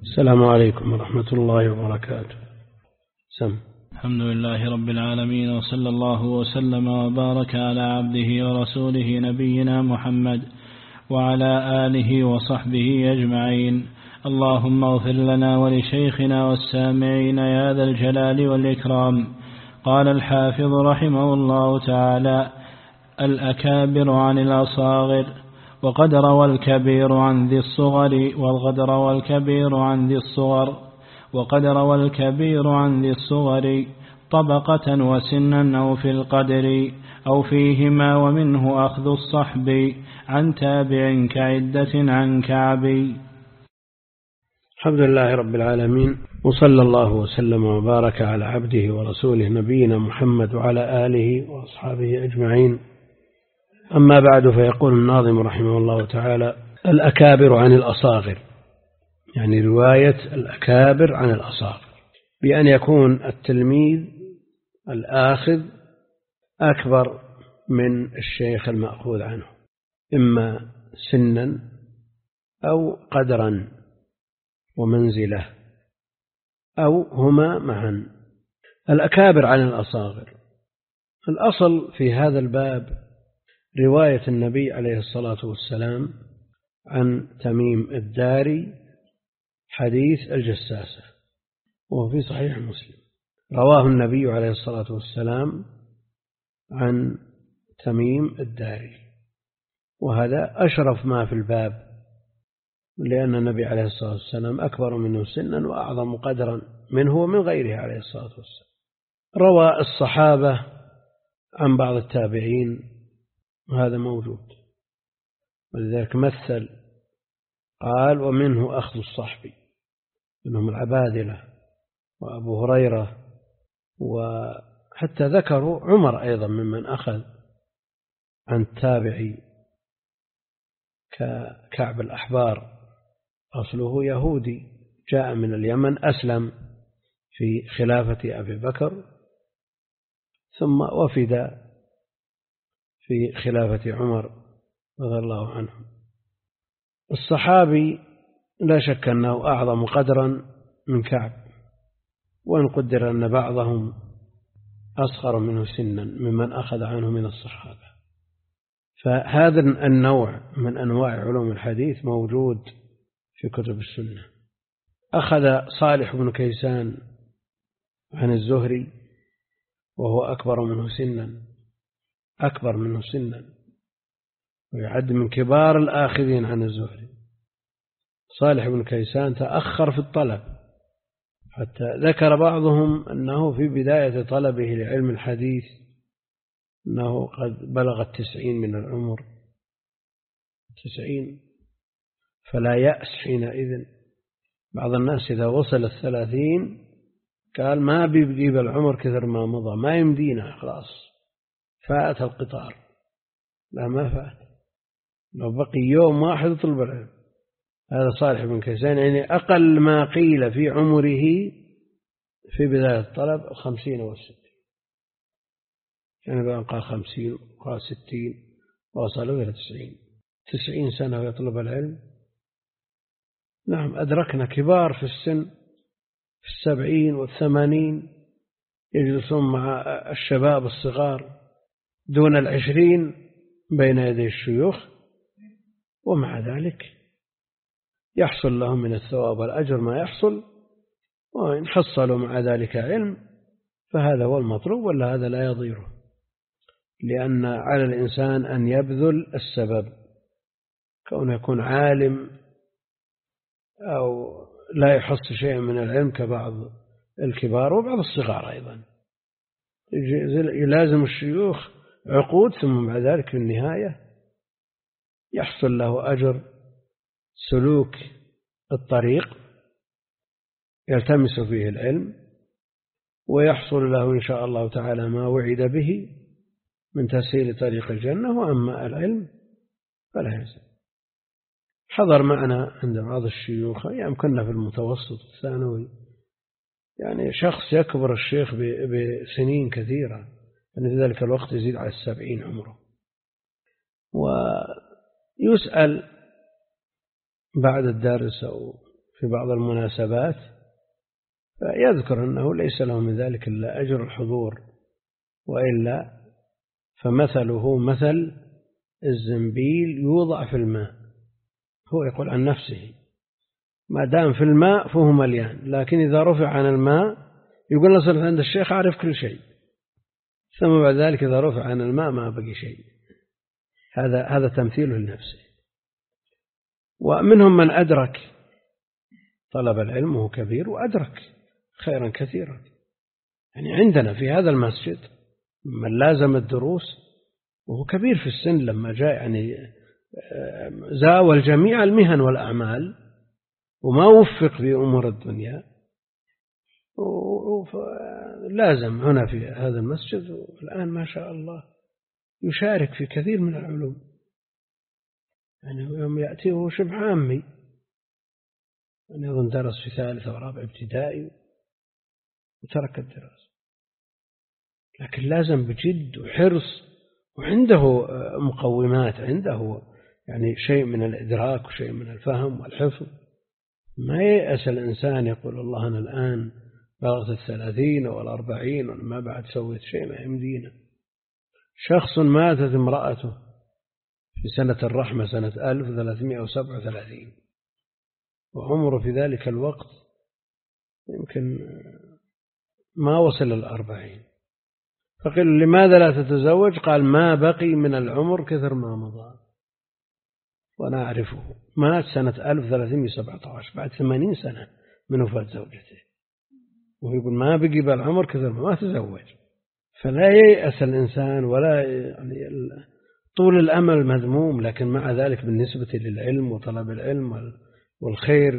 السلام عليكم ورحمة الله وبركاته. سم. الحمد لله رب العالمين، وصلى الله وسلم وبارك على عبده ورسوله نبينا محمد وعلى آله وصحبه أجمعين. اللهم اغفر لنا ولشيخنا والسامعين يا ذا الجلال والإكرام. قال الحافظ رحمه الله تعالى: الأكابر عن الأصاغر، وقد روى الكبير عن ذي الصغر، وقد روى الكبير عن ذي الصغر طبقة وسنا أو في القدر أو فيهما، ومنه أخذ الصحب عن تابع كعدة عن كعب. الحمد لله رب العالمين، وصلى الله وسلم وبارك على عبده ورسوله نبينا محمد وعلى آله وأصحابه أجمعين. أما بعد، فيقول الناظم رحمه الله تعالى: الأكابر عن الأصاغر، يعني رواية الأكابر عن الأصاغر، بأن يكون التلميذ الآخذ أكبر من الشيخ المأخوذ عنه، إما سنا أو قدرا ومنزلة أو هما معا. الأكابر عن الأصاغر، الأصل في هذا الباب رواية النبي عليه الصلاة والسلام عن تميم الداري حديث الجساسة، وهو في صحيح مسلم. رواه النبي عليه الصلاة والسلام عن تميم الداري، وهذا أشرف ما في الباب، لأن النبي عليه الصلاة والسلام أكبر منه سنا وأعظم قدرا منه ومن غيره عليه الصلاة والسلام. روى الصحابة عن بعض التابعين، وهذا موجود، ولذلك مثل قال: ومنه أخذ الصحب، منهم العبادلة وأبو هريرة، وحتى ذكروا عمر أيضا ممن أخذ عن التابعي ككعب الأحبار، أصله يهودي جاء من اليمن، أسلم في خلافة أبي بكر، ثم وفد في خلافة عمر رضي الله عنه. الصحابي لا شك أنه أعظم قدرا من كعب، وإن قدر أن بعضهم أصغر منه سنا ممن أخذ عنه من الصحابة. فهذا النوع من أنواع علوم الحديث موجود في كتب السنة. أخذ صالح بن كيسان عن الزهري وهو أكبر منه سنا، ويعد من كبار الآخذين عن الزهري. صالح بن كيسان تأخر في الطلب، حتى ذكر بعضهم أنه في بداية طلبه لعلم الحديث أنه قد بلغ 90 من العمر، 90، فلا يأس حينئذ. بعض الناس إذا وصل 30 قال ما بيجيب العمر كثر ما مضى، ما يمدينا، خلاص فات القطار. لا، ما فات، لو بقي يوم واحد يطلب العلم. هذا صالح بن كيسان، يعني أقل ما قيل في عمره في بداية الطلب 50 أو 60، يعني بقى 50 وقال 60 وصلوا إلى 90 سنة ويطلب العلم. نعم، أدركنا كبار في السن في 70 و80 يجلسون مع الشباب الصغار دون 20 بين يدي الشيوخ، ومع ذلك يحصل لهم من الثواب والأجر ما يحصل، وإن حصلوا مع ذلك علم فهذا هو المطلوب، ولا هذا لا يضيره، لأن على الإنسان أن يبذل السبب، كونه يكون عالم أو لا يحص شيئا من العلم كبعض الكبار وبعض الصغار أيضا. يلازم الشيوخ عقود، ثم بعد ذلك في النهاية يحصل له أجر سلوك الطريق يلتمس فيه العلم، ويحصل له إن شاء الله تعالى ما وعد به من تسهيل طريق الجنة. وأما العلم فلا يزال. حضر معنا عند بعض الشيوخ أيام كنا في المتوسط الثانوي، يعني شخص يكبر الشيخ بسنين كثيرة، يعني في ذلك الوقت يزيد على 70 عمره، ويسأل بعد الدرس أو في في بعض المناسبات فيذكر أنه ليس له من ذلك إلا أجر الحضور، وإلا فمثله مثل الزنبيل يوضع في الماء. هو يقول عن نفسه ما دام في الماء فهو مليان، لكن إذا رفع عن الماء يقول صرت عند الشيخ أعرف كل شيء، ثم بعد ذلك إذا رفع عن الماء ما بقي شيء. هذا تمثيله لنفسه. ومنهم من أدرك طلب العلم وهو كبير وأدرك خيرا كثيرا. يعني عندنا في هذا المسجد من لازم الدروس وهو كبير في السن، لما جاء يعني زاول جميع المهن والأعمال وما وفق في أمور الدنيا، لازم هنا في هذا المسجد، والآن ما شاء الله يشارك في كثير من العلوم. يعني يوم يأتي وهو شبه عامي، أنا أظن درس في ثالث ورابع ابتدائي وترك الدراسة، لكن لازم بجد وحرص، وعنده مقومات، عنده يعني شيء من الإدراك وشيء من الفهم والحفظ. ما ييأس الإنسان يقول الله أنا الآن بلغت 30 أو 40 وما بعد سويت شيء ما يمدينا. شخص ماتت امرأته في سنة الرحمة سنة 1337 وعمره في ذلك الوقت يمكن ما وصل 40، فقيل لماذا لا تتزوج؟ قال ما بقي من العمر كثر ما مضى وأنا أعرفه. مات سنة 1317 بعد 80 سنة من وفاة زوجته، ويقول ما بقي بالعمر كثر ما تزوج. فلا ييأس الإنسان، ولا يعني طول الأمل مذموم، لكن مع ذلك بالنسبة للعلم وطلب العلم والخير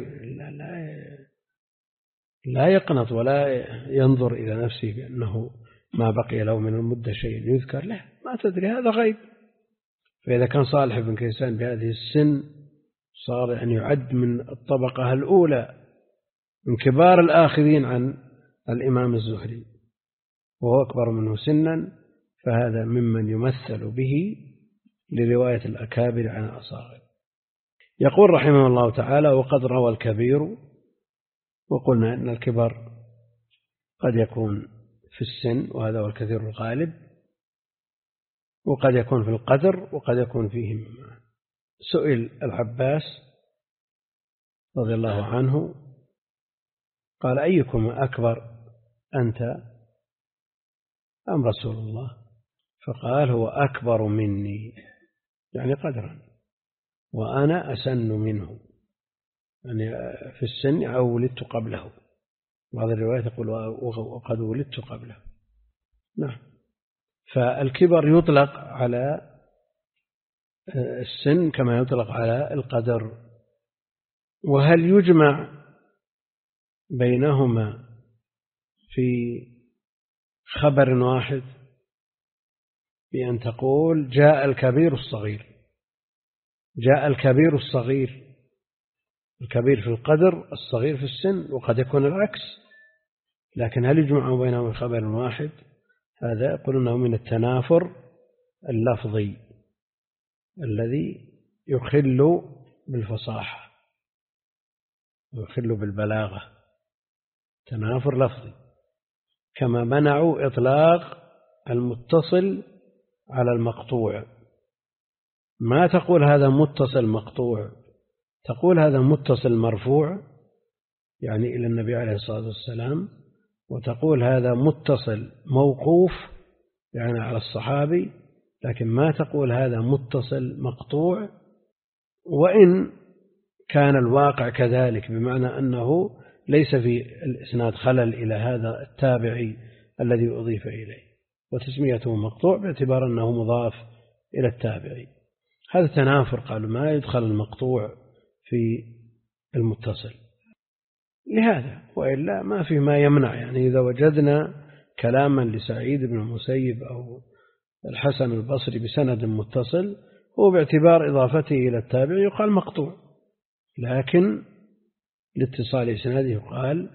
لا يقنط ولا ينظر إلى نفسه بأنه ما بقي له من المدة شيء يذكر. لا، ما تدري، هذا غيب. فإذا كان صالح بن كيسان بهذه السن صار يعني يعد من الطبقة الأولى من كبار الآخذين عن الإمام الزهري وهو أكبر منه سنا، فهذا ممن يمثل به لرواية الأكابر عن الأصاغر. يقول رحمه الله تعالى: وقد روى الكبير. وقلنا أن الكبر قد يكون في السن وهذا هو الكثير الغالب، وقد يكون في القدر، وقد يكون فيهم. سئل العباس رضي الله عنه قال: أيكم أكبر أنت أم رسول الله؟ فقال: هو أكبر مني يعني قدرا، وأنا أسن منه يعني في السن أو ولدت قبله. بعض الروايات يقول وقد ولدت قبله. نعم. فالكبر يطلق على السن كما يطلق على القدر. وهل يجمع بينهما في خبر واحد بأن تقول جاء الكبير الصغير؟ جاء الكبير الصغير، الكبير في القدر الصغير في السن، وقد يكون العكس. لكن هل يجمع بينهما في خبر واحد؟ هذا يقولونه من التنافر اللفظي الذي يخل بالفصاحة ويخل بالبلاغة، تنافر لفظي. كما منعوا إطلاق المتصل على المقطوع، ما تقول هذا متصل مقطوع، تقول هذا متصل مرفوع يعني إلى النبي عليه الصلاة والسلام، وتقول هذا متصل موقوف يعني على الصحابي، لكن ما تقول هذا متصل مقطوع. وإن كان الواقع كذلك، بمعنى أنه ليس في الإسناد خلل إلى هذا التابعي الذي أضيف إليه، وتسميته مقطوع باعتبار أنه مضاف إلى التابعي. هذا تنافر، قالوا ما يدخل المقطوع في المتصل لهذا، وإلا ما في ما يمنع. يعني إذا وجدنا كلاما لسعيد بن المسيب أو الحسن البصري بسند متصل، هو باعتبار إضافته إلى التابع يقال مقطوع، لكن لاتصال إسناده يقال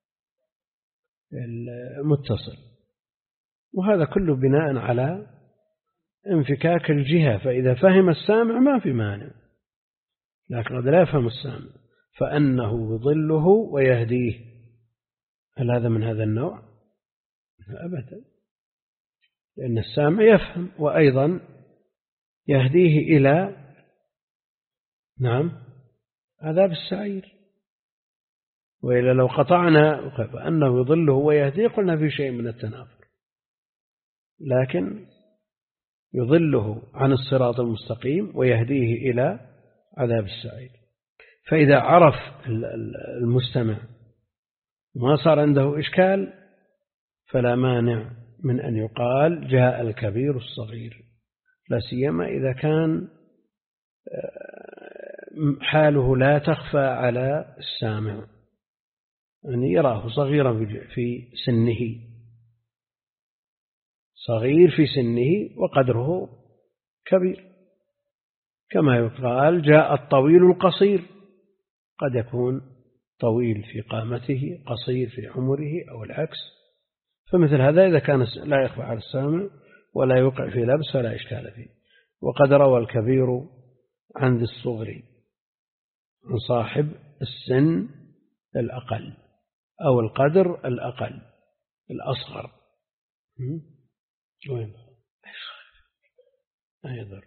المتصل. وهذا كله بناء على انفكاك الجهة، فإذا فهم السامع ما في مانع، لكن قد لا يفهم السامع، فأنه يضله ويهديه. هل هذا من هذا النوع؟ أبدا، لأن السامع يفهم، وأيضا يهديه إلى عذاب السعير. وإلا لو قطعنا فأنه يضله ويهديه قلنا في شيء من التنافر، لكن يضله عن الصراط المستقيم ويهديه إلى عذاب السعير. فإذا عرف المستمع ما صار عنده إشكال فلا مانع من أن يقال جاء الكبير الصغير، لا سيما إذا كان حاله لا تخفى على السامع، يعني يراه صغيرا في سنه، صغير في سنه وقدره كبير، كما يقال جاء الطويل القصير، قد يكون طويل في قامته قصير في عمره أو العكس. فمثل هذا إذا كان لا يخفى على السامع ولا يوقع في لبس فلا إشكال فيه. وقد روى الكبير عن ذي الصغر عن صاحب السن الأقل أو القدر الأقل الأصغر. وين أيضا.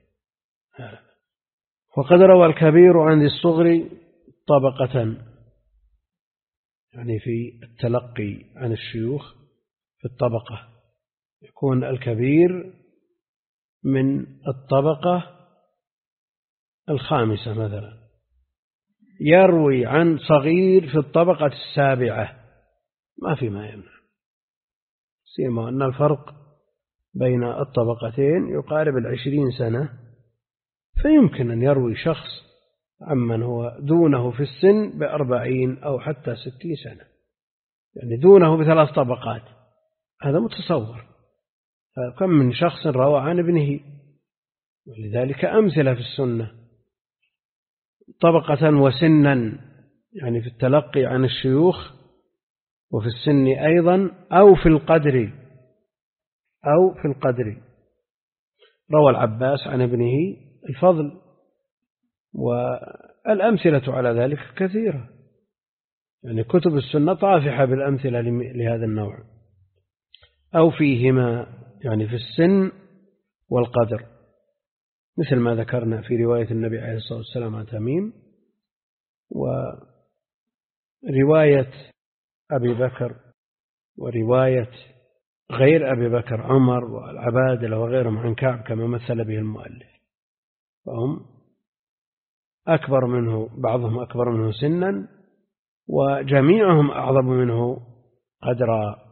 وقد روى الكبير عن ذي الصغر طبقة، يعني في التلقي عن الشيوخ في الطبقة يكون الكبير من الطبقة الخامسة مثلا، يروي عن صغير في الطبقة السابعة، ما في ما يمنع، سيما أن الفرق بين الطبقتين يقارب 20 سنة، فيمكن أن يروي شخص عمن هو دونه في السن ب40 أو حتى 60 سنة، يعني دونه ب3 طبقات، هذا متصور. فكم من شخص روى عن ابنه، ولذلك أمثلة في السنة طبقة وسنا، يعني في التلقي عن الشيوخ وفي السن أيضا أو في القدر. روى العباس عن ابنه الفضل، والأمثلة على ذلك كثيرة، يعني كتب السنة طافحة بالأمثلة لهذا النوع. أو فيهما، يعني في السن والقدر، مثل ما ذكرنا في رواية النبي عليه الصلاة والسلام عن تميم، ورواية أبي بكر، ورواية غير أبي بكر عمر والعبادلة وغيرهم عن كعب كما مثل به المؤلف، فهم أكبر منه، بعضهم أكبر منه سنا وجميعهم أعظم منه قدرا.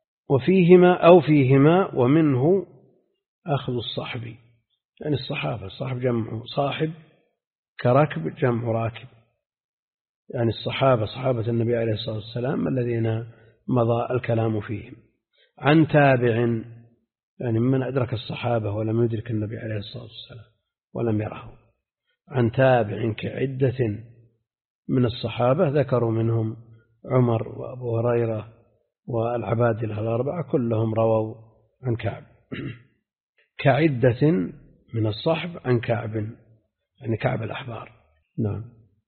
فيهما ومنه أخذ الصحب، يعني الصحب جمع صاحب، كركب جمع راكب، يعني صحابة النبي عليه الصلاة والسلام الذين مضى الكلام فيهم. عن تابع، يعني من أدرك الصحابة ولم يدرك النبي عليه الصلاة والسلام ولم يره. عن تابع كعدة من الصحابة، ذكروا منهم عمر وأبو هريرة والعبادلة الأربعة، كلهم رووا عن كعب. كعدة من الصحب عن كعب، يعني كعب الأحبار. نعم.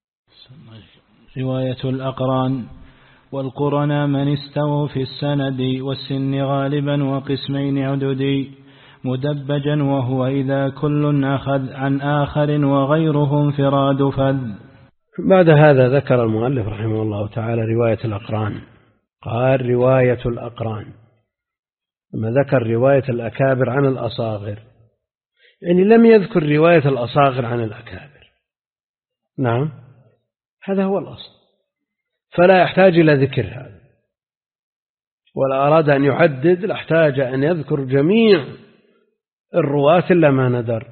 رواية الأقران والقرنا من استووا في السند والسن غالبا وقسمين عددي مدبجا، وهو إذا كل أخذ عن آخر وغيره انفراد فذ. بعد هذا ذكر المؤلف رحمه الله تعالى رواية الأقران. قال رواية الأقران، لما ذكر رواية الأكابر عن الأصاغر، يعني لم يذكر رواية الأصاغر عن الأكابر. نعم، هذا هو الأصل، فلا يحتاج إلى ذكر هذا، ولا أراد أن يعدد لاحتاج أن يذكر جميع الرواة إلا ما ندر.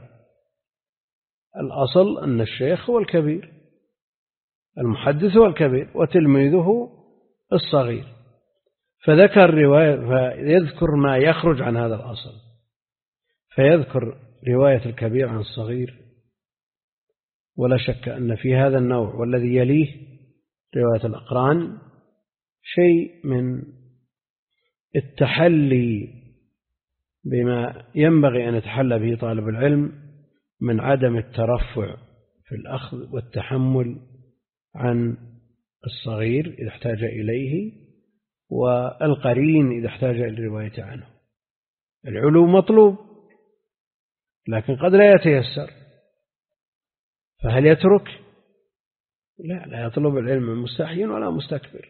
الأصل أن الشيخ هو الكبير، المحدث هو الكبير وتلميذه الصغير، فذكر رواية فيذكر ما يخرج عن هذا الأصل، فيذكر رواية الكبير عن الصغير. ولا شك أن في هذا النوع والذي يليه رواية الأقران شيء من التحلي بما ينبغي أن يتحلى به طالب العلم من عدم الترفع في الأخذ والتحمل عن الصغير إذا احتاج إليه، والقرين إذا احتاج إلى الرواية عنه. العلو مطلوب لكن قد لا يتيسر، فهل يترك؟ لا يطلب العلم من مستحي ولا مستكبر.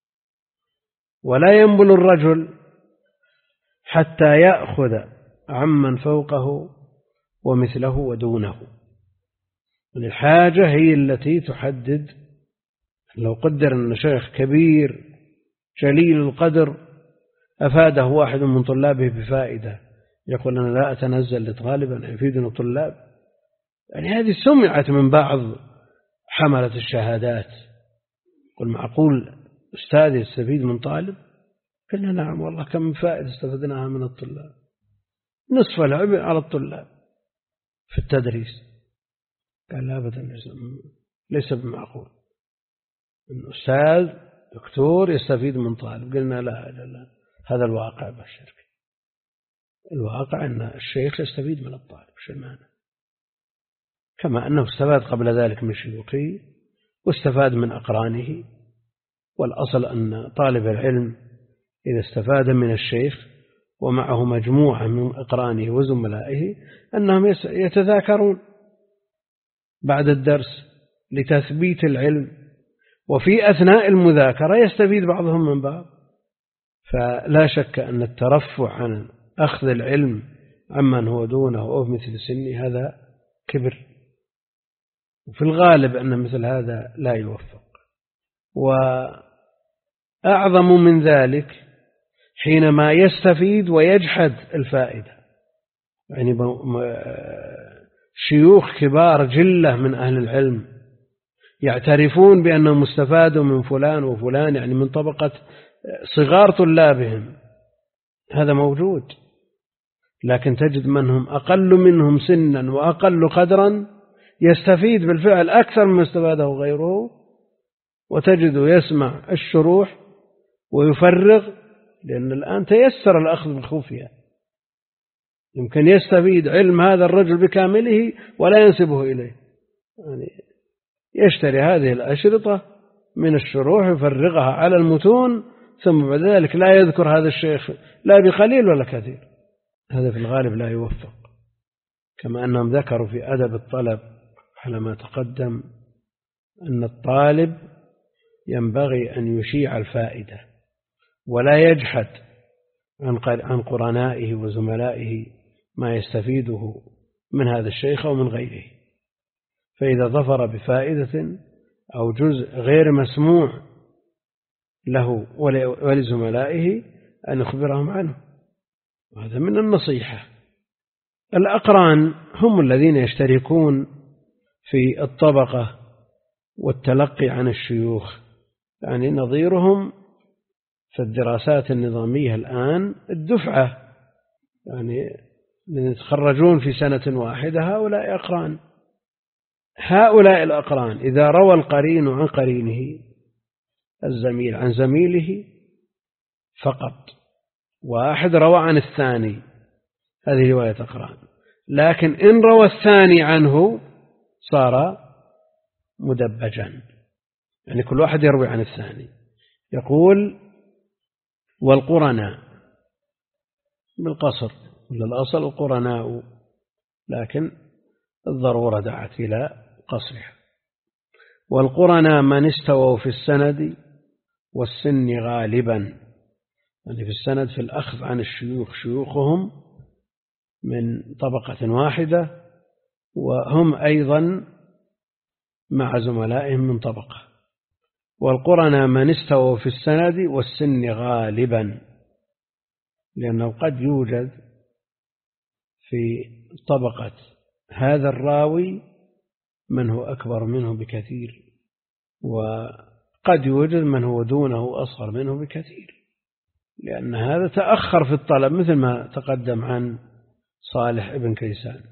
ولا ينبل الرجل حتى يأخذ عمن فوقه ومثله ودونه. الحاجة هي التي تحدد. لو قدر أن شيخ كبير جليل القدر أفاده واحد من طلابه بفائدة، يقول أنا لا أتنزل لطالبا يفيدني الطلاب، يعني هذه سمعت من بعض حملة الشهادات. قل معقول أستاذ يستفيد من طالب؟ قلنا نعم والله كم فائدة استفدناها من الطلاب، نصف العبء على الطلاب في التدريس. قال لا أبدا ليس بمعقول أن أستاذ دكتور يستفيد من طالب. قلنا لا هذا الواقع بالشرك. الواقع أن الشيخ يستفيد من الطالب، شو المعنى؟ كما أنه استفاد قبل ذلك من شيوخه واستفاد من أقرانه. والأصل أن طالب العلم إذا استفاد من الشيخ ومعه مجموعة من أقرانه وزملائه أنهم يتذاكرون بعد الدرس لتثبيت العلم، وفي أثناء المذاكرة يستفيد بعضهم من بعض. فلا شك أن الترفع عن أخذ العلم عمن هو دونه أو مثل سنه هذا كبر، وفي الغالب أن مثل هذا لا يوفق. وأعظم من ذلك حينما يستفيد ويجحد الفائدة، يعني شيوخ كبار جلة من أهل العلم يعترفون بأنهم استفادوا من فلان وفلان، يعني من طبقة صغار طلابهم، هذا موجود. لكن تجد من هم أقل منهم سنا وأقل قدرا يستفيد بالفعل أكثر مما استفاده غيره، وتجده يسمع الشروح ويفرغ، لأن الآن تيسر الأخذ بالخفية. يمكن يستفيد علم هذا الرجل بكامله ولا ينسبه إليه، يعني يشتري هذه الأشرطة من الشروح يفرغها على المتون، ثم بعد ذلك لا يذكر هذا الشيخ لا بقليل ولا كثير. هذا في الغالب لا يوفق. كما أنهم ذكروا في أدب الطلب على ما تقدم أن الطالب ينبغي أن يشيع الفائدة ولا يجحد عن قرنائه وزملائه ما يستفيده من هذا الشيخ أو من غيره. فإذا ظفر بفائدة أو جزء غير مسموع له ولزملائه أن يخبرهم عنه، وهذا من النصيحة. الأقران هم الذين يشتركون في الطبقة والتلقي عن الشيوخ، يعني نظيرهم في الدراسات النظامية الآن الدفعة، يعني يتخرجون في سنة واحدة هؤلاء أقران. هؤلاء الأقران إذا روى القرين عن قرينه، الزميل عن زميله فقط، واحد روى عن الثاني، هذه رواية أقران. لكن إن روى الثاني عنه صار مدبجا، يعني كل واحد يروي عن الثاني. يقول والقرناء بالقصر، الأصل القرناء، لكن الضرورة دعت إلى قصرها. والقرناء من استووا في السند والسن غالبا، يعني في السند في الأخذ عن الشيوخ، شيوخهم من طبقة واحدة وهم أيضا مع زملائهم من طبقة. والقرناء من استووا في السند والسن غالبا، لأنه قد يوجد في طبقة هذا الراوي من هو أكبر منه بكثير، وقد يوجد من هو دونه أصغر منه بكثير، لأن هذا تأخر في الطلب، مثل ما تقدم عن صالح ابن كيسان،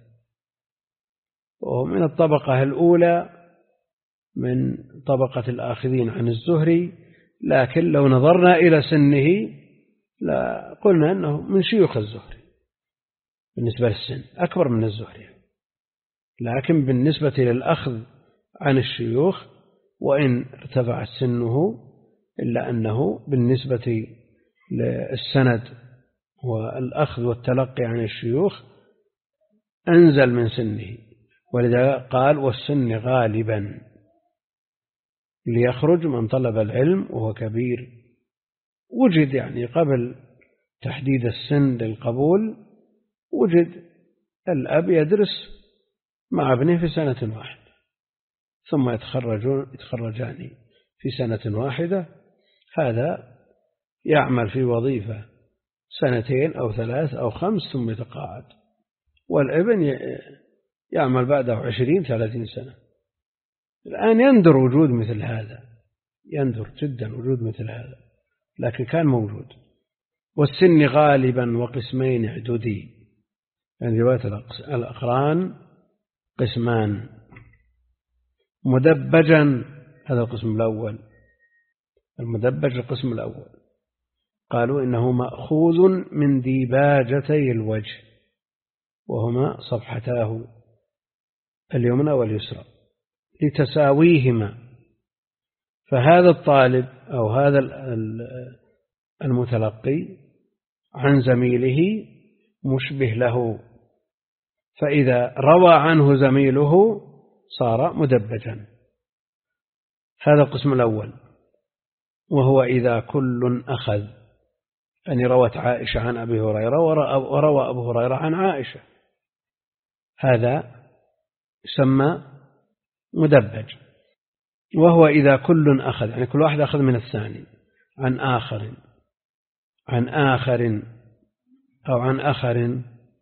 وهو من الطبقة الأولى من طبقة الآخذين عن الزهري. لكن لو نظرنا إلى سنه لا قلنا أنه من شيوخ الزهري بالنسبة للسن، أكبر من الزهري، لكن بالنسبة للأخذ عن الشيوخ وإن ارتفع سنه، إلا أنه بالنسبة للسند والأخذ والتلقي عن الشيوخ أنزل من سنه، ولذا قال والسن غالبا، ليخرج من طلب العلم وهو كبير. وجد يعني قبل تحديد السن للقبول وجد الأب يدرس مع ابنه في سنة واحدة، ثم يتخرجان في سنة واحدة، هذا يعمل في وظيفة 2 أو 3 أو 5 ثم يتقاعد، والابن يعمل بعده 20-30 سنة. الآن يندر وجود مثل هذا، يندر جدا وجود مثل هذا، لكن كان موجود. والسن غالبا وقسمين اعددي، يعني رواية الأقران قسمان: مدبجا، هذا القسم الأول، المدبج القسم الأول، قالوا إنه مأخوذ من ديباجتي الوجه، وهما صفحتاه اليمنى واليسرى لتساويهما، فهذا الطالب أو هذا المتلقي عن زميله مشبه له، فإذا روى عنه زميله صار مدبجا. هذا القسم الأول، وهو إذا كل أخذ، يعني روت عائشة عن أبي هريرة وروى أبو هريرة عن عائشة، هذا يسمى مدبج. وهو إذا كل أخذ، يعني كل واحد أخذ من الثاني، عن آخر عن آخر أو عن آخر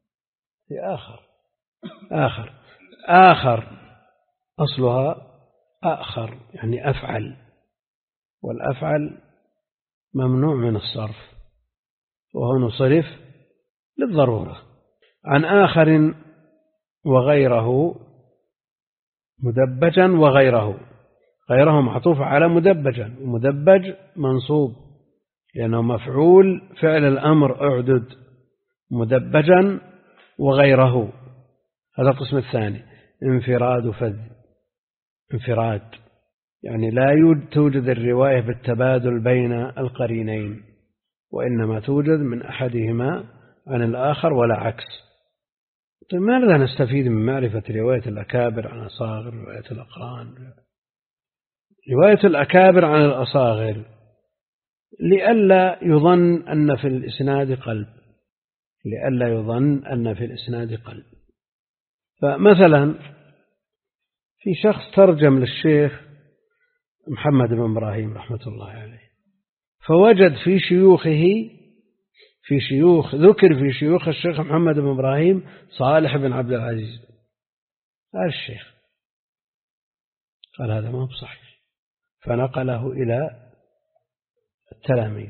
آخر أصلها آخر، يعني أفعل، والأفعل ممنوع من الصرف، وهو نصرف للضرورة. عن آخر وغيره مدبجا، غيره معطوف على مدبجا، ومدبج منصوب لأنه مفعول فعل الأمر اعدد، مدبجا وغيره. هذا القسم الثاني. انفراد وفذ، انفراد يعني لا توجد الرواية بالتبادل بين القرينين، وإنما توجد من أحدهما عن الآخر ولا عكس. طيب ماذا نستفيد من معرفة رواية الأكابر عن الأصاغر، رواية الأقران؟ رواية الأكابر عن الأصاغر لئلا يظن أن في الإسناد قلب، لئلا يظن أن في الإسناد قلب. فمثلا في شخص ترجم للشيخ محمد بن إبراهيم رحمة الله عليه، فوجد في شيوخه ذكر في شيوخ الشيخ محمد بن إبراهيم صالح بن عبد العزيز. قال الشيخ قال هذا ما بصحيح، فنقله إلى التلاميذ،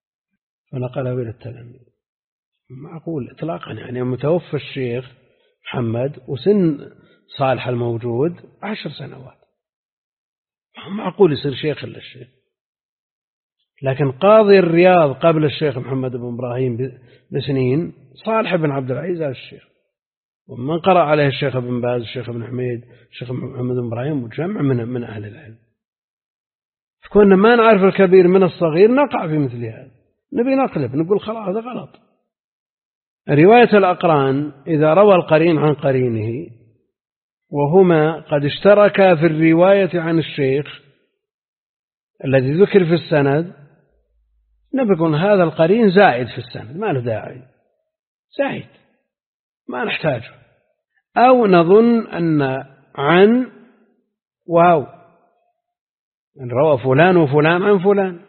معقول إطلاقا، يعني متوفى الشيخ محمد وسن صالح الموجود 10 سنوات، معقول يصير شيخ إلا الشيخ. لكن قاضي الرياض قبل الشيخ محمد بن إبراهيم بسنين صالح بن عبد العزيز الشيخ، ومن قرأ عليه الشيخ ابن باز، الشيخ ابن حميد، الشيخ محمد بن إبراهيم، وجمع من أهل العلم. فكنا ما نعرف الكبير من الصغير نقع في مثل هذا، نبي نقلب، نقول خلاص هذا غلط. رواية الأقران إذا روى القرين عن قرينه وهما قد اشتركا في الرواية عن الشيخ الذي ذكر في السند، نقول هذا القرين زائد في السند، ما له داعي، زائد ما نحتاجه. أو نظن أن عن واو، أن روى فلان وفلان عن فلان،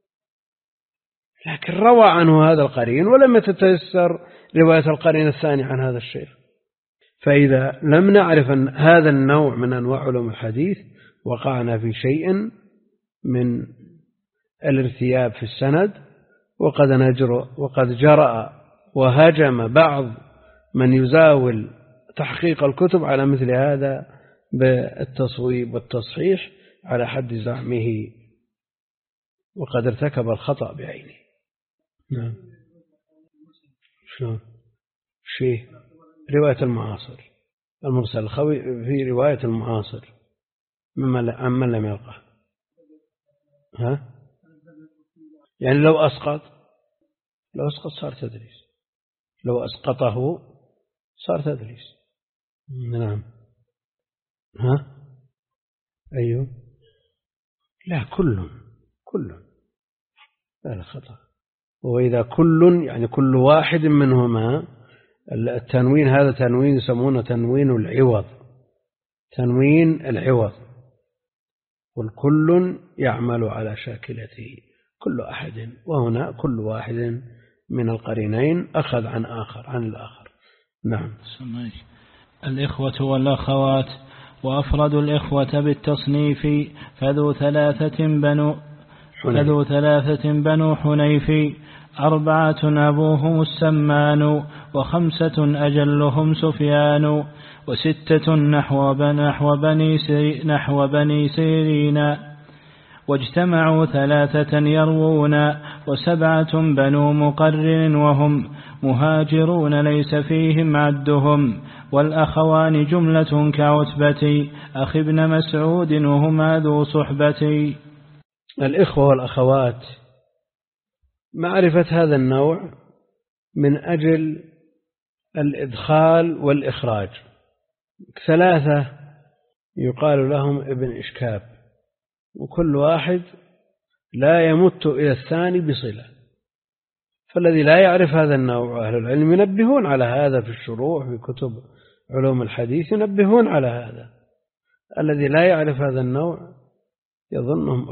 لكن روى عنه هذا القرين ولم يتيسر رواية القرين الثاني عن هذا الشيخ. فإذا لم نعرف أن هذا النوع من أنواع علوم الحديث وقعنا في شيء من الارتياب في السند، وقد جرأ وهجم بعض من يزاول تحقيق الكتب على مثل هذا بالتصويب والتصحيح على حد زعمه، وقد ارتكب الخطأ بعينه. نعم. شلون؟ رواية المعاصر، المرسل الخوي في رواية المعاصر عمن لم يلقه. ها؟ يعني لو أسقط صار تدليس، لو أسقطه صار تدليس. نعم. ها؟ أيوه. لا، كل لا خطأ. وإذا كل يعني كل واحد منهما، التنوين هذا تنوين يسمونه تنوين العوض، تنوين العوض، والكل يعمل على شاكلته كل أحد، وهنا كل واحد من القرينين أخذ عن الآخر. نعم. الإخوة والأخوات. وأفرد الإخوة بالتصنيف فذو ثلاثة بنو حنيف 4 أبوهم السمان 5 أجلهم سفيان 6 نحو بني سيرين واجتمعوا 3 يروون 7 بنو مقرن وهم مهاجرون ليس فيهم عدهم والأخوان جملة كعتبتي أخ ابن مسعود وهما ذو صحبتي. الإخوة والأخوات معرفة هذا النوع من أجل الإدخال والإخراج. 3 يقال لهم ابن إشكاب، وكل واحد لا يمت إلى الثاني بصلة، فالذي لا يعرف هذا النوع أهل العلم ينبهون على هذا في الشروح في كتب علوم الحديث، ينبهون على هذا. الذي لا يعرف هذا النوع يظنهم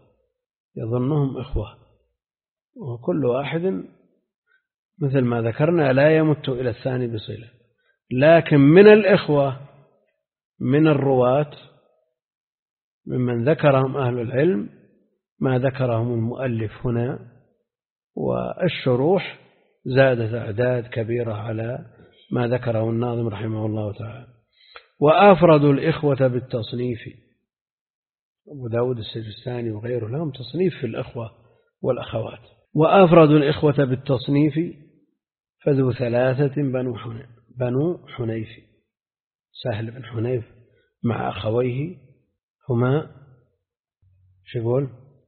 إخوة، وكل واحد مثل ما ذكرنا لا يمت إلى الثاني بصلة. لكن من الإخوة من الرواة ممن ذكرهم أهل العلم ما ذكرهم المؤلف هنا، والشروح زادت أعداد كبيرة على ما ذكره الناظم رحمه الله تعالى. وأفرد الإخوة بالتصنيف، أبو داود السجستاني وغيره لهم تصنيف في الإخوة والأخوات. وأفرد الإخوة بالتصنيف فذو 3 بنو حنيف، سهل بن حنيف مع أخويه هما شو يقول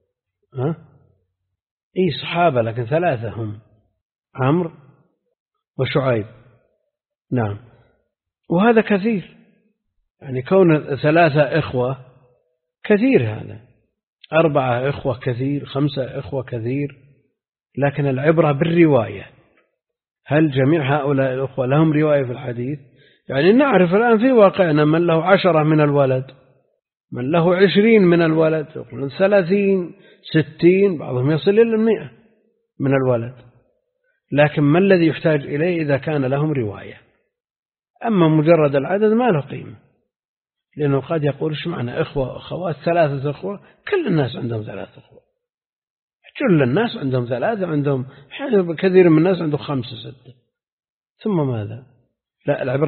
صحابة لكن 3 هم عمرو وشعيب. نعم. وهذا كثير، يعني كون 3 إخوة كثير، هذا 4 إخوة كثير، 5 إخوة كثير، لكن العبرة بالرواية. هل جميع هؤلاء الأخوة لهم رواية في الحديث؟ يعني نعرف الآن في واقعنا من له 10 من الولد، من له 20 من الولد، 30 60، بعضهم يصل إلى 100 من الولد، لكن ما الذي يحتاج إليه إذا كان لهم رواية؟ أما مجرد العدد ما له قيمة، لأنه قد يقول إيش معنى إخوة وأخوات؟ 3 إخوة، كل الناس عندهم 3 إخوة، كل الناس عندهم 3، عندهم كثير من الناس عندهم 5 6، ثم ماذا؟ لا، العبرة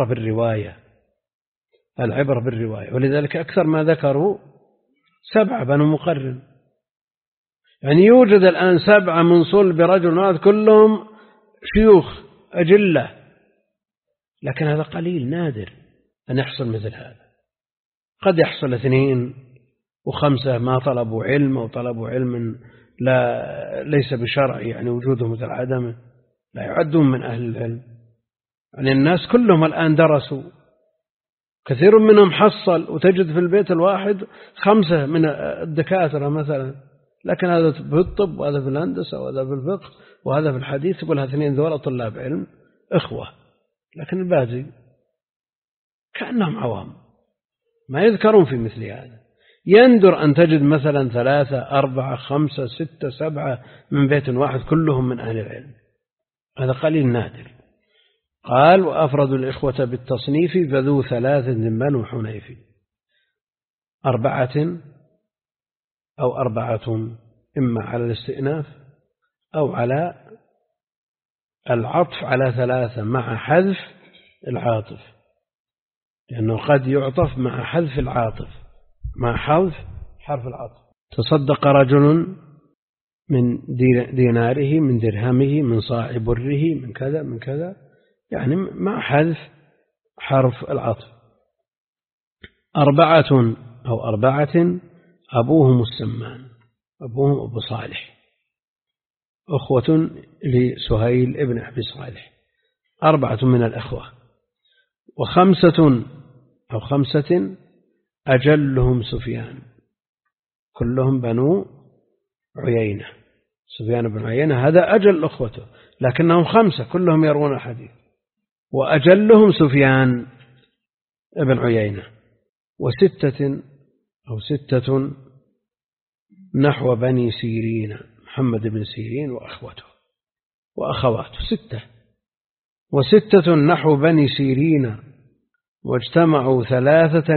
بالرواية. ولذلك أكثر ما ذكروا 7 بنو مقرن، يعني يوجد الآن 7 من صلب رجل واحد كلهم شيوخ أجلة، لكن هذا قليل، نادر أن يحصل مثل هذا. قد يحصل 2 و5 ما طلبوا علم أو طلبوا علم ليس بشرع، يعني وجودهم مثل عدمه، لا يعدون من أهل العلم. يعني الناس كلهم الآن درسوا، كثير منهم حصل، وتجد في البيت الواحد 5 من الدكاترة مثلا، لكن هذا في الطب وهذا في الهندسة وهذا في الفقه وهذا في الحديث، يقول 2 ذولا طلاب علم إخوة، لكن الباقي كأنهم عوام ما يذكرون في مثل هذا. يندر أن تجد مثلا 3 4 5 6 7 من بيت واحد كلهم من أهل العلم، هذا قليل نادر. قال وأفرد الإخوة بالتصنيف فذو 3 بنو حنيف، 4 أو 4 إما على الاستئناف أو على العطف على 3 مع حذف العاطف، لأنه قد يعطف مع حذف العاطف، مع حذف حرف العطف. تصدق رجل من ديناره، من درهمه، من صاع بره، من كذا من كذا، يعني مع حذف حرف العطف. 4 أو 4 أبوهم السمان، أبوهم أبو صالح، أخوة لسهيل ابن أبي صالح، 4 من الأخوة. 5 أجلهم سفيان، كلهم بنو عيينة. سفيان بن عيينة هذا أجل أخوته، لكنهم 5 كلهم يروون الحديث، وأجلهم سفيان ابن عيينة. 6 نحو بني سيرين، محمد بن سيرين وأخواته 6. 6 نحو بني سيرين واجتمعوا 3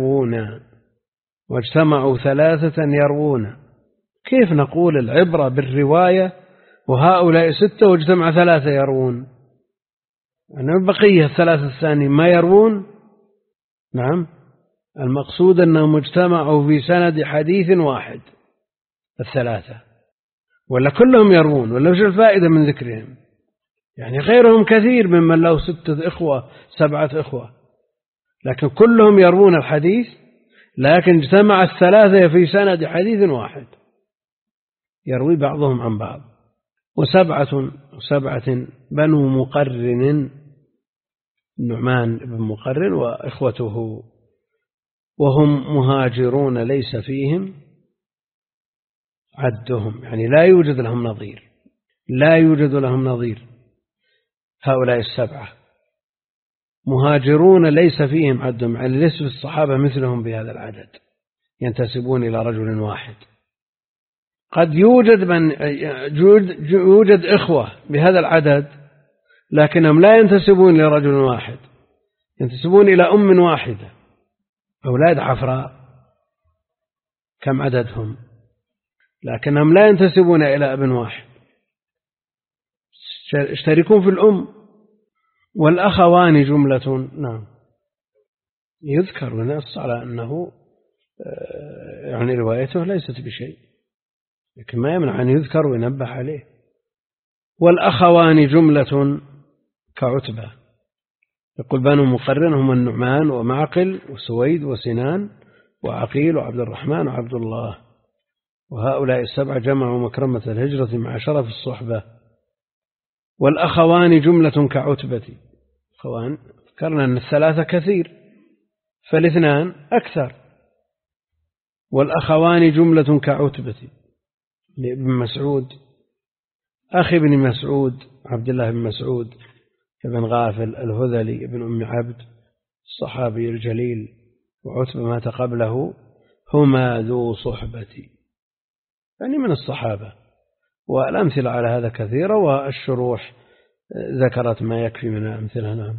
يروون. كيف نقول العبرة بالرواية وهؤلاء 6 واجتمع 3 يروون؟ يعني بقية 3 الثاني ما يروون. نعم، المقصود أنهم اجتمعوا في سند حديث واحد 3، ولا كلهم يروون، ولا وش الفائدة من ذكرهم؟ يعني غيرهم كثير ممن له 6 إخوة 7 إخوة، لكن كلهم يروون الحديث، لكن اجتمع 3 في سند حديث واحد يروي بعضهم عن بعض. 7 بنو مقرن، النعمان بن مقرن وإخوته، وهم مهاجرون ليس فيهم عدهم، يعني لا يوجد لهم نظير. هؤلاء 7 مهاجرون ليس فيهم عدهم، يعني ليس في الصحابة مثلهم بهذا العدد، ينتسبون إلى رجل واحد. قد يوجد إخوة بهذا العدد، لكنهم لا ينتسبون لرجل واحد، ينتسبون إلى أم واحدة، أولاد عفراء كم عددهم، لكنهم لا ينتسبون إلى أب واحد، يشتركون في الأم. والأخوان جملة، نعم، يذكر ونص على أنه يعني روايته ليست بشيء، لكن ما يمنع أن يذكر وينبه عليه. والأخوان جملة كعتبة، يقول بنو مقرن هم النعمان ومعقل وسويد وسنان وعقيل وعبد الرحمن وعبد الله، وهؤلاء 7 جمعوا مكرمة الهجرة مع شرف الصحبة. والأخوان جملة كعتبة، أخوان ذكرنا أن 3 كثير، فالاثنان أكثر. والأخوان جملة كعتبة لابن مسعود، أخي ابن مسعود عبد الله بن مسعود ابن غافل الهذلي ابن أم عبد الصحابي الجليل، وعتبة مات قبله، هما ذو صحبتي، يعني من الصحابة. والأمثلة على هذا كثيرة، والشروح ذكرت ما يكفي من الأمثلة. نعم.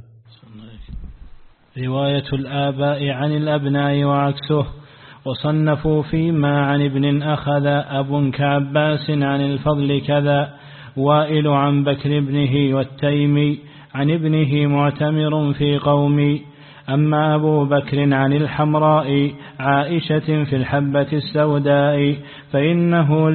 رواية الآباء عن الأبناء وعكسه. وصنفوا فيما عن ابن أخذ أب كعباس عن الفضل كذا، وائل عن بكر ابنه والتيمي عن ابنه معتمر في قومي. أما أبو بكر عن الحمراء عائشة في الحبة السوداء فإنه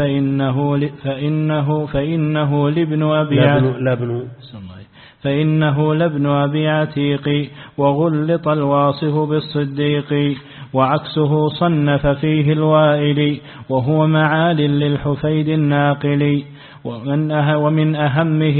لابن أبي عتيق، وغلط الواصف بالصديق. وعكسه صنف فيه الوائل، وهو معال للحفيد الناقل. ومن أهمه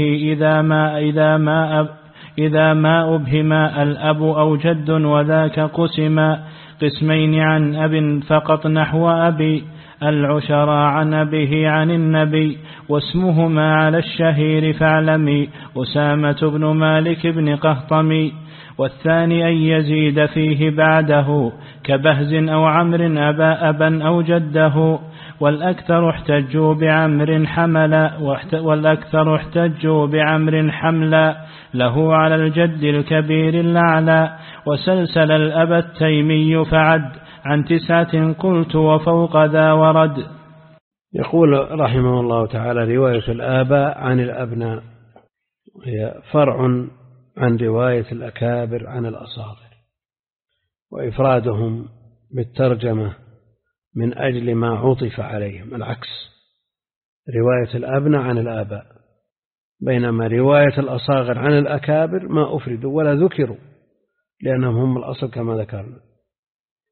إذا ما أبهم الأب أو جد، وذاك قسمين عن أب فقط نحو أبي، العشرى عن أبيه عن النبي، واسمهما على الشهير فاعلمي، أسامة بن مالك بن قهطمي. والثاني أن يزيد فيه بعده كبهز أو عمر أبا أو جده. والأكثر احتجوا بعمر حملا له على الجد الكبير الأعلى. وسلسل الأب التيمي فعد عن 9 قلت وفوق ذا ورد. يقول رحمه الله تعالى: رواية الآباء عن الأبناء هي فرع عن رواية الأكابر عن الأصاغر، وإفرادهم بالترجمة من أجل ما عطف عليهم، العكس، رواية الأبناء عن الآباء، بينما رواية الأصاغر عن الأكابر ما أفردوا ولا ذكروا، لأنهم هم الأصل كما ذكرنا.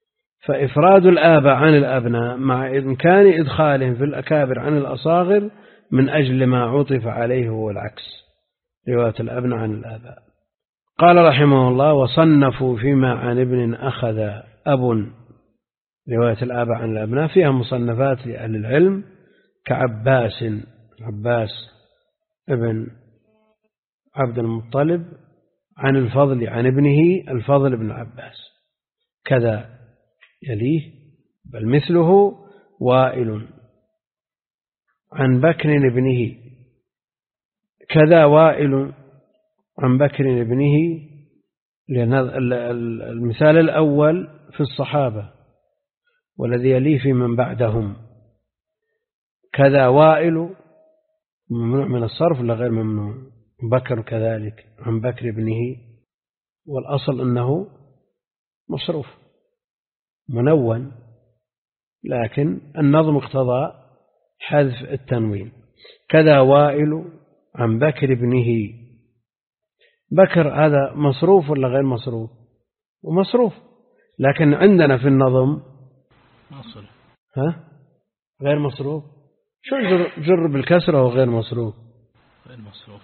فإفراد الآباء عن الأبناء مع إمكان إدخالهم في الأكابر عن الأصاغر من أجل ما عطف عليه هو العكس، رواية الأبناء عن الآباء. قال رحمه الله: وصنفوا فيما عن ابن أخذ أب، رواية الآباء عن الأبناء فيها مصنفات لأهل العلم كعباس، عباس ابن عبد المطلب عن الفضل عن ابنه الفضل بن عباس، كذا يليه بل مثله وائل عن بكر ابنه، كذا وائل عن بكر ابنه، لأن المثال الأول في الصحابة والذي يليه في من بعدهم. كذا وائل ممنوع من الصرف ولا غير ممنوع؟ بكر كذلك عن بكر ابنه، والأصل أنه مصروف منون، لكن النظم اقتضى حذف التنوين. كذا وائل عن بكر ابنه، بكر هذا مصروف ولا غير مصروف؟ ومصروف، لكن عندنا في النظم مصروف. غير مصروف. شو جر بالكسرة وغير مصروف؟ غير مصروف.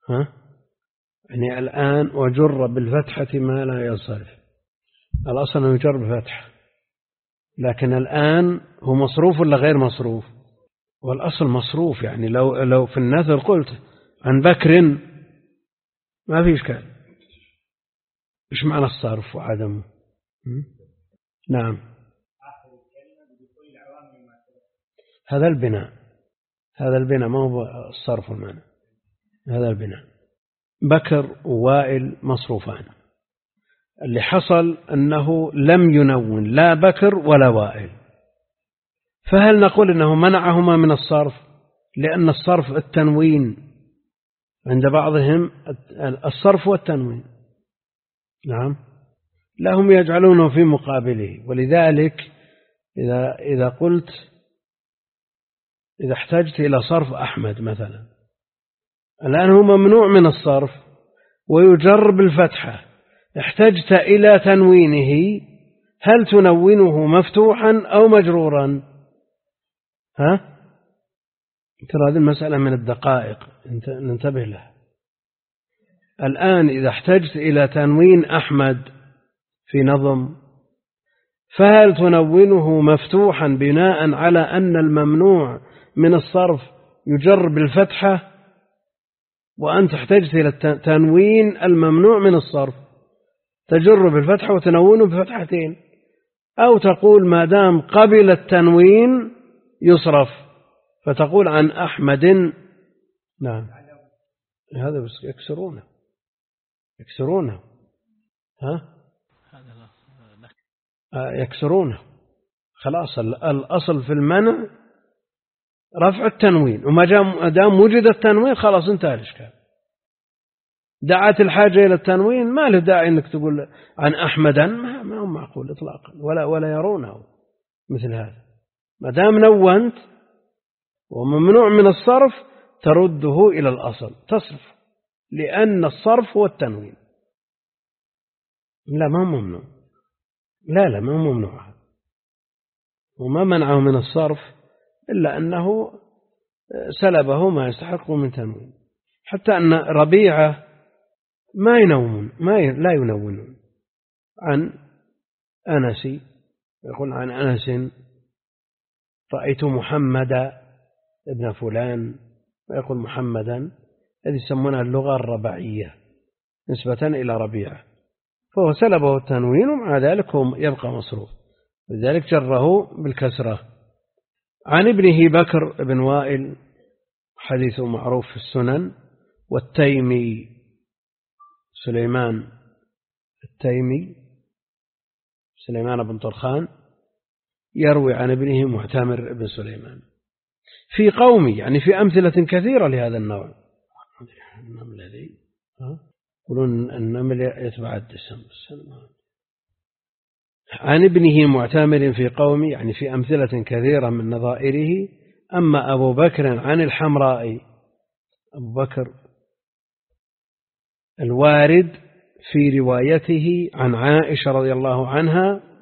يعني الآن وجر بالفتحة ما لا ينصرف، الأصل أنه يجر بفتحة، لكن الآن هو مصروف ولا غير مصروف؟ والأصل مصروف. يعني لو في النثر قلت عن بكر ما في إشكال، إيش معنى الصرف وعدمه؟ نعم، هذا البناء ما هو الصرف والمعنى، هذا البناء. بكر ووائل مصروفان، اللي حصل أنه لم ينون لا بكر ولا وائل، فهل نقول أنه منعهما من الصرف؟ لأن الصرف التنوين عند بعضهم، الصرف والتنوين. نعم، لا، هم يجعلونه في مقابله. ولذلك إذا قلت إذا احتجت إلى صرف أحمد مثلا، الآن هو ممنوع من الصرف ويجر بالفتحة، احتجت إلى تنوينه، هل تنونه مفتوحا أو مجرورا؟ ترى هذه المسألة من الدقائق ننتبه لها. الآن إذا احتجت إلى تنوين أحمد في نظم، فهل تنونه مفتوحا بناء على أن الممنوع من الصرف يجر بالفتحة، وأنت احتجت إلى تنوين الممنوع من الصرف تجر بالفتحة وتنونه بفتحتين، أو تقول ما دام قبل التنوين يصرف فتقول عن أحمد. نعم، هذا بس يكسرونه يكسرونه خلاص. الأصل في المنع رفع التنوين، وما دام وجد التنوين خلاص انتهى الإشكال. دعت الحاجة إلى التنوين، ما له داعي أنك تقول عن أحمدا، ما هو معقول إطلاقا، ولا يرونه مثل هذا. ما دام نونت وممنوع من الصرف ترده إلى الأصل، تصرف، لأن الصرف هو التنوين. لا، ما هو ممنوع، لا ما هو ممنوع، وما منعه من الصرف إلا أنه سلبه ما يستحق من تنوين. حتى أن ربيعة ما ينومون، لا ينونون. عن أنس يقول عن أنس رأيت محمد ابن فلان، ويقول محمدا، الذي يسمونها اللغة الرباعية نسبة إلى ربيعة، فهو سلبه التنوين ومع ذلك هو يبقى مصروف، لذلك جره بالكسرة. عن ابنه بكر بن وائل، حديث معروف في السنن. والتيمي سليمان، التيمي سليمان بن طرخان، يروي عن ابنه معتمر بن سليمان. في قومي يعني في أمثلة كثيرة لهذا النوع. النمل الذي يقولون النمل يتبع الدسم. عن ابنه معتمر في قومي يعني في أمثلة كثيرة من نظائره. أما أبو بكر عن الحمراء، أبو بكر الوارد في روايته عن عائشة رضي الله عنها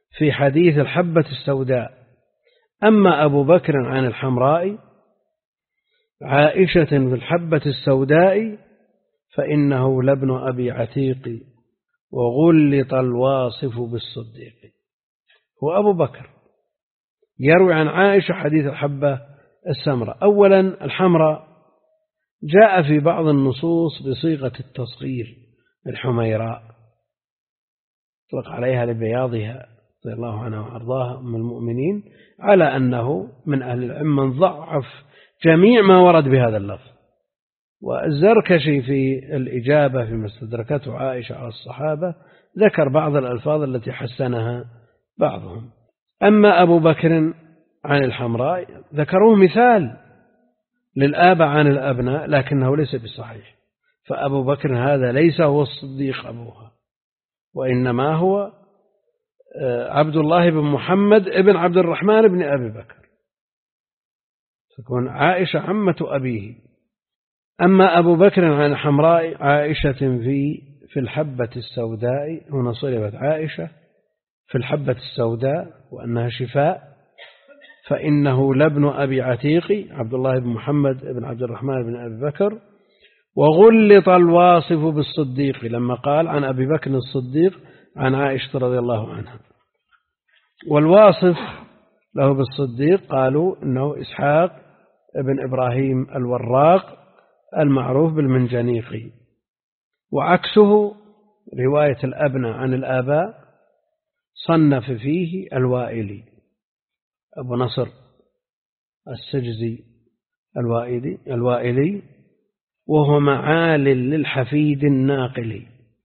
في حديث الحبة السوداء. أما أبو بكر عن الحمراء عائشة في الحبة السوداء فإنه لابن أبي عتيق وغلط الواصف بالصديق. هو أبو بكر يروي عن عائشة حديث الحبة السمراء. أولا الحمراء جاء في بعض النصوص بصيغة التصغير الحميراء، اطلق عليها لبياضها رضي الله عنها وأرضاها أم المؤمنين، على أنه من أهل العلم من ضعف جميع ما ورد بهذا اللفظ. والزركشي في الإجابة فيما استدركته عائشة على الصحابة ذكر بعض الألفاظ التي حسنها بعضهم. أما أبو بكر عن الحمراء ذكروه مثال للآباء عن الأبناء، لكنه ليس بصحيح. فأبو بكر هذا ليس هو الصديق أبوها، وإنما هو عبد الله بن محمد ابن عبد الرحمن بن أبي بكر، تكون عائشة عمة أبيه. أما أبو بكر عن الحمراء عائشة في الحبة السوداء، هنا صلبت عائشة في الحبة السوداء وأنها شفاء، فإنه لابن أبي عتيق عبد الله بن محمد بن عبد الرحمن بن أبي بكر. وغلط الواصف بالصديق لما قال عن أبي بكر الصديق عن عائشة رضي الله عنها. والواصف له بالصديق قالوا إنه إسحاق بن إبراهيم الوراق المعروف بالمنجنيقي. وعكسه رواية الأبناء عن الآباء صنف فيه الوائلي أبو نصر السجزي الوائلي، وهو معال للحفيد الناقلي.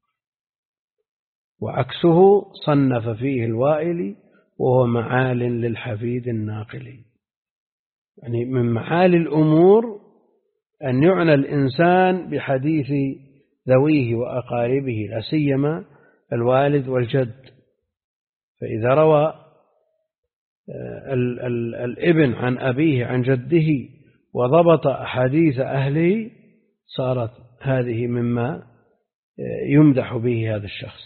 وعكسه صنف فيه الوائلي وهو معال للحفيد الناقلي. يعني من معالي الأمور أن يعنى الإنسان بحديث ذويه وأقاربه، لا سيما الوالد والجد. فإذا روى الابن عن أبيه عن جده وضبط أحاديث أهله صارت هذه مما يمدح به هذا الشخص.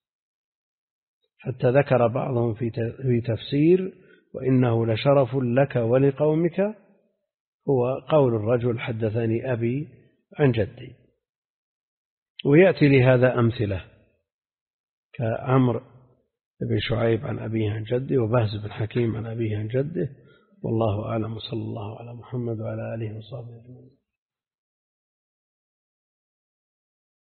حتى ذكر بعضهم في تفسير وإنه لشرف لك ولقومك هو قول الرجل حدثني أبي عن جدي. ويأتي لهذا أمثلة كعمر بن شعيب عن أبيه عن جده، وبهز بن حكيم عن أبيه عن جده. والله أعلم، وصلى الله على محمد وعلى آله وصحبه أجمعين.